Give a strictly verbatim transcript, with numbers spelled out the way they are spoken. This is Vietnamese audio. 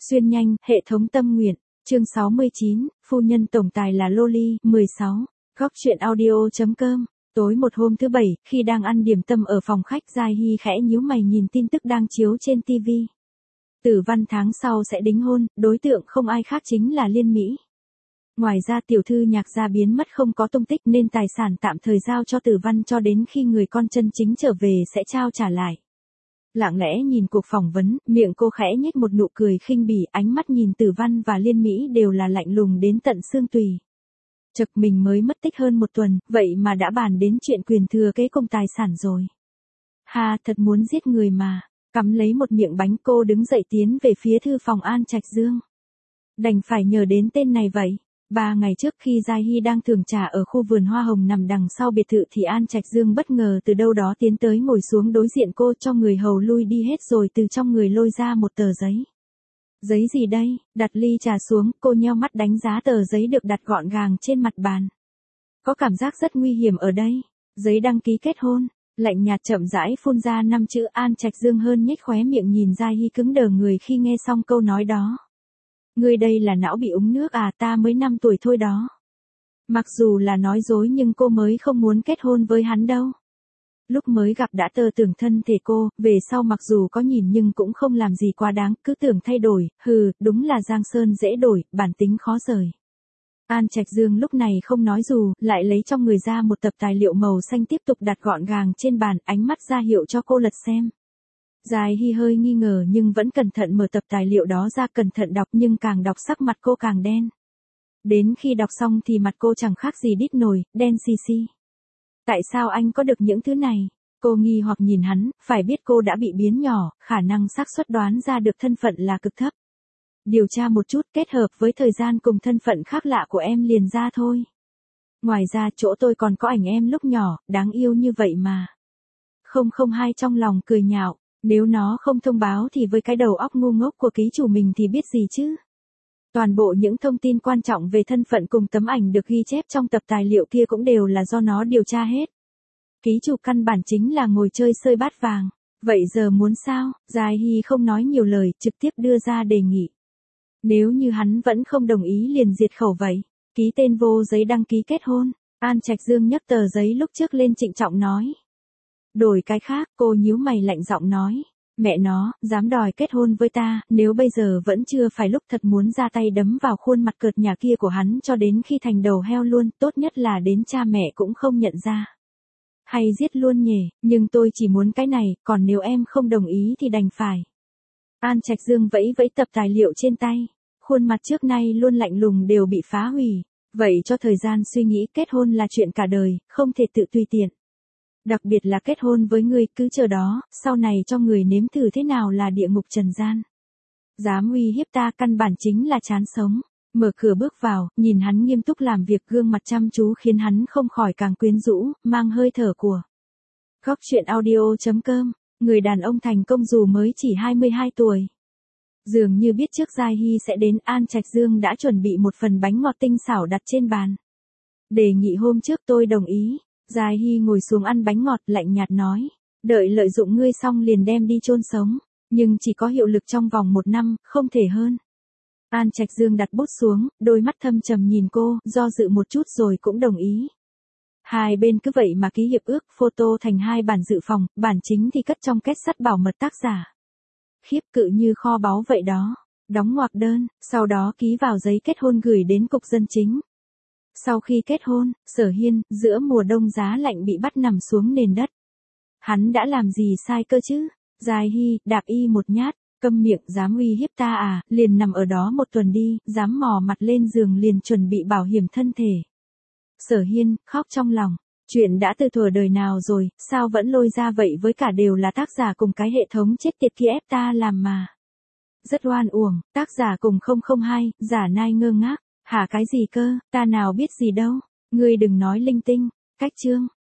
Xuyên nhanh, hệ thống tâm nguyện, chương sáu mươi chín, phu nhân tổng tài là Loli, mười sáu, góc truyện audio.com. Tối một hôm thứ bảy, khi đang ăn điểm tâm ở phòng khách, Giai Hy khẽ nhíu mày nhìn tin tức đang chiếu trên ti vi. Tử Văn tháng sau sẽ đính hôn, đối tượng không ai khác chính là Liên Mỹ. Ngoài ra tiểu thư Nhạc gia biến mất không có tung tích nên tài sản tạm thời giao cho Tử Văn cho đến khi người con chân chính trở về sẽ trao trả lại. Lặng lẽ nhìn cuộc phỏng vấn, miệng cô khẽ nhếch một nụ cười khinh bỉ, ánh mắt nhìn Tử Văn và Liên Mỹ đều là lạnh lùng đến tận xương tùy. Chật, mình mới mất tích hơn một tuần, vậy mà đã bàn đến chuyện quyền thừa kế cùng tài sản rồi. Ha, thật muốn giết người mà. Cắm lấy một miệng bánh, cô đứng dậy tiến về phía thư phòng An Trạch Dương. Đành phải nhờ đến tên này vậy. Ba ngày trước khi Giai Hy đang thưởng trà ở khu vườn hoa hồng nằm đằng sau biệt thự thì An Trạch Dương bất ngờ từ đâu đó tiến tới ngồi xuống đối diện cô, cho người hầu lui đi hết rồi từ trong người lôi ra một tờ giấy. Giấy gì đây? Đặt ly trà xuống, cô nheo mắt đánh giá tờ giấy được đặt gọn gàng trên mặt bàn. Có cảm giác rất nguy hiểm ở đây. Giấy đăng ký kết hôn. Lạnh nhạt chậm rãi phun ra năm chữ. An Trạch Dương hơn nhếch khóe miệng nhìn Giai Hy cứng đờ người khi nghe xong câu nói đó. Ngươi đây là não bị uống nước à, ta mới năm tuổi thôi đó. Mặc dù là nói dối nhưng cô mới không muốn kết hôn với hắn đâu. Lúc mới gặp đã tơ tưởng thân thể cô, về sau mặc dù có nhìn nhưng cũng không làm gì quá đáng, cứ tưởng thay đổi, hừ, đúng là Giang Sơn dễ đổi, bản tính khó rời. An Trạch Dương lúc này không nói dù, lại lấy trong người ra một tập tài liệu màu xanh tiếp tục đặt gọn gàng trên bàn, ánh mắt ra hiệu cho cô lật xem. Giai Hy hơi nghi ngờ nhưng vẫn cẩn thận mở tập tài liệu đó ra, cẩn thận đọc, nhưng càng đọc sắc mặt cô càng đen. Đến khi đọc xong thì mặt cô chẳng khác gì đít nồi, đen xì xì. Tại sao anh có được những thứ này? Cô nghi hoặc nhìn hắn, phải biết cô đã bị biến nhỏ, khả năng xác suất đoán ra được thân phận là cực thấp. Điều tra một chút kết hợp với thời gian cùng thân phận khác lạ của em liền ra thôi. Ngoài ra chỗ tôi còn có ảnh em lúc nhỏ, đáng yêu như vậy mà. Không không hai trong lòng cười nhạo. Nếu nó không thông báo thì với cái đầu óc ngu ngốc của ký chủ mình thì biết gì chứ. Toàn bộ những thông tin quan trọng về thân phận cùng tấm ảnh được ghi chép trong tập tài liệu kia cũng đều là do nó điều tra hết. Ký chủ căn bản chính là ngồi chơi xơi bát vàng. Vậy giờ muốn sao? Giai Hy không nói nhiều lời, trực tiếp đưa ra đề nghị. Nếu như hắn vẫn không đồng ý liền diệt khẩu vậy. Ký tên vô giấy đăng ký kết hôn. An Trạch Dương nhấc tờ giấy lúc trước lên trịnh trọng nói. Đổi cái khác, cô nhíu mày lạnh giọng nói. Mẹ nó, dám đòi kết hôn với ta, nếu bây giờ vẫn chưa phải lúc thật muốn ra tay đấm vào khuôn mặt cợt nhà kia của hắn cho đến khi thành đầu heo luôn, tốt nhất là đến cha mẹ cũng không nhận ra. Hay giết luôn nhỉ, nhưng tôi chỉ muốn cái này, còn nếu em không đồng ý thì đành phải. An Trạch Dương vẫy vẫy tập tài liệu trên tay, khuôn mặt trước nay luôn lạnh lùng đều bị phá hủy. Vậy cho thời gian suy nghĩ, kết hôn là chuyện cả đời, không thể tự tùy tiện. Đặc biệt là kết hôn với ngươi, cứ chờ đó, sau này cho người nếm thử thế nào là địa ngục trần gian. Dám uy hiếp ta căn bản chính là chán sống. Mở cửa bước vào, nhìn hắn nghiêm túc làm việc, gương mặt chăm chú khiến hắn không khỏi càng quyến rũ, mang hơi thở của. Góc truyện audio.com, người đàn ông thành công dù mới chỉ hai mươi hai tuổi. Dường như biết trước Giai Hy sẽ đến, An Trạch Dương đã chuẩn bị một phần bánh ngọt tinh xảo đặt trên bàn. Đề nghị hôm trước tôi đồng ý. Giai Hy ngồi xuống ăn bánh ngọt, lạnh nhạt nói. Đợi lợi dụng ngươi xong liền đem đi chôn sống. Nhưng chỉ có hiệu lực trong vòng một năm, không thể hơn. An Trạch Dương đặt bút xuống, đôi mắt thâm trầm nhìn cô, do dự một chút rồi cũng đồng ý. Hai bên cứ vậy mà ký hiệp ước, photo thành hai bản dự phòng, bản chính thì cất trong két sắt bảo mật tác giả. Khiếp, cự như kho báu vậy đó. Đóng ngoặc đơn, sau đó ký vào giấy kết hôn gửi đến cục dân chính. Sau khi kết hôn, Sở Hiên, giữa mùa đông giá lạnh bị bắt nằm xuống nền đất. Hắn đã làm gì sai cơ chứ? Giai Hy, đạp y một nhát, câm miệng, dám uy hiếp ta à, liền nằm ở đó một tuần đi, dám mò mặt lên giường liền chuẩn bị bảo hiểm thân thể. Sở Hiên, khóc trong lòng, chuyện đã từ thuở đời nào rồi, sao vẫn lôi ra vậy, với cả đều là tác giả cùng cái hệ thống chết tiệt kia ép ta làm mà. Rất oan uổng, tác giả cùng không không hai, giả nai ngơ ngác. Hả cái gì cơ, ta nào biết gì đâu, ngươi đừng nói linh tinh. Cách chương.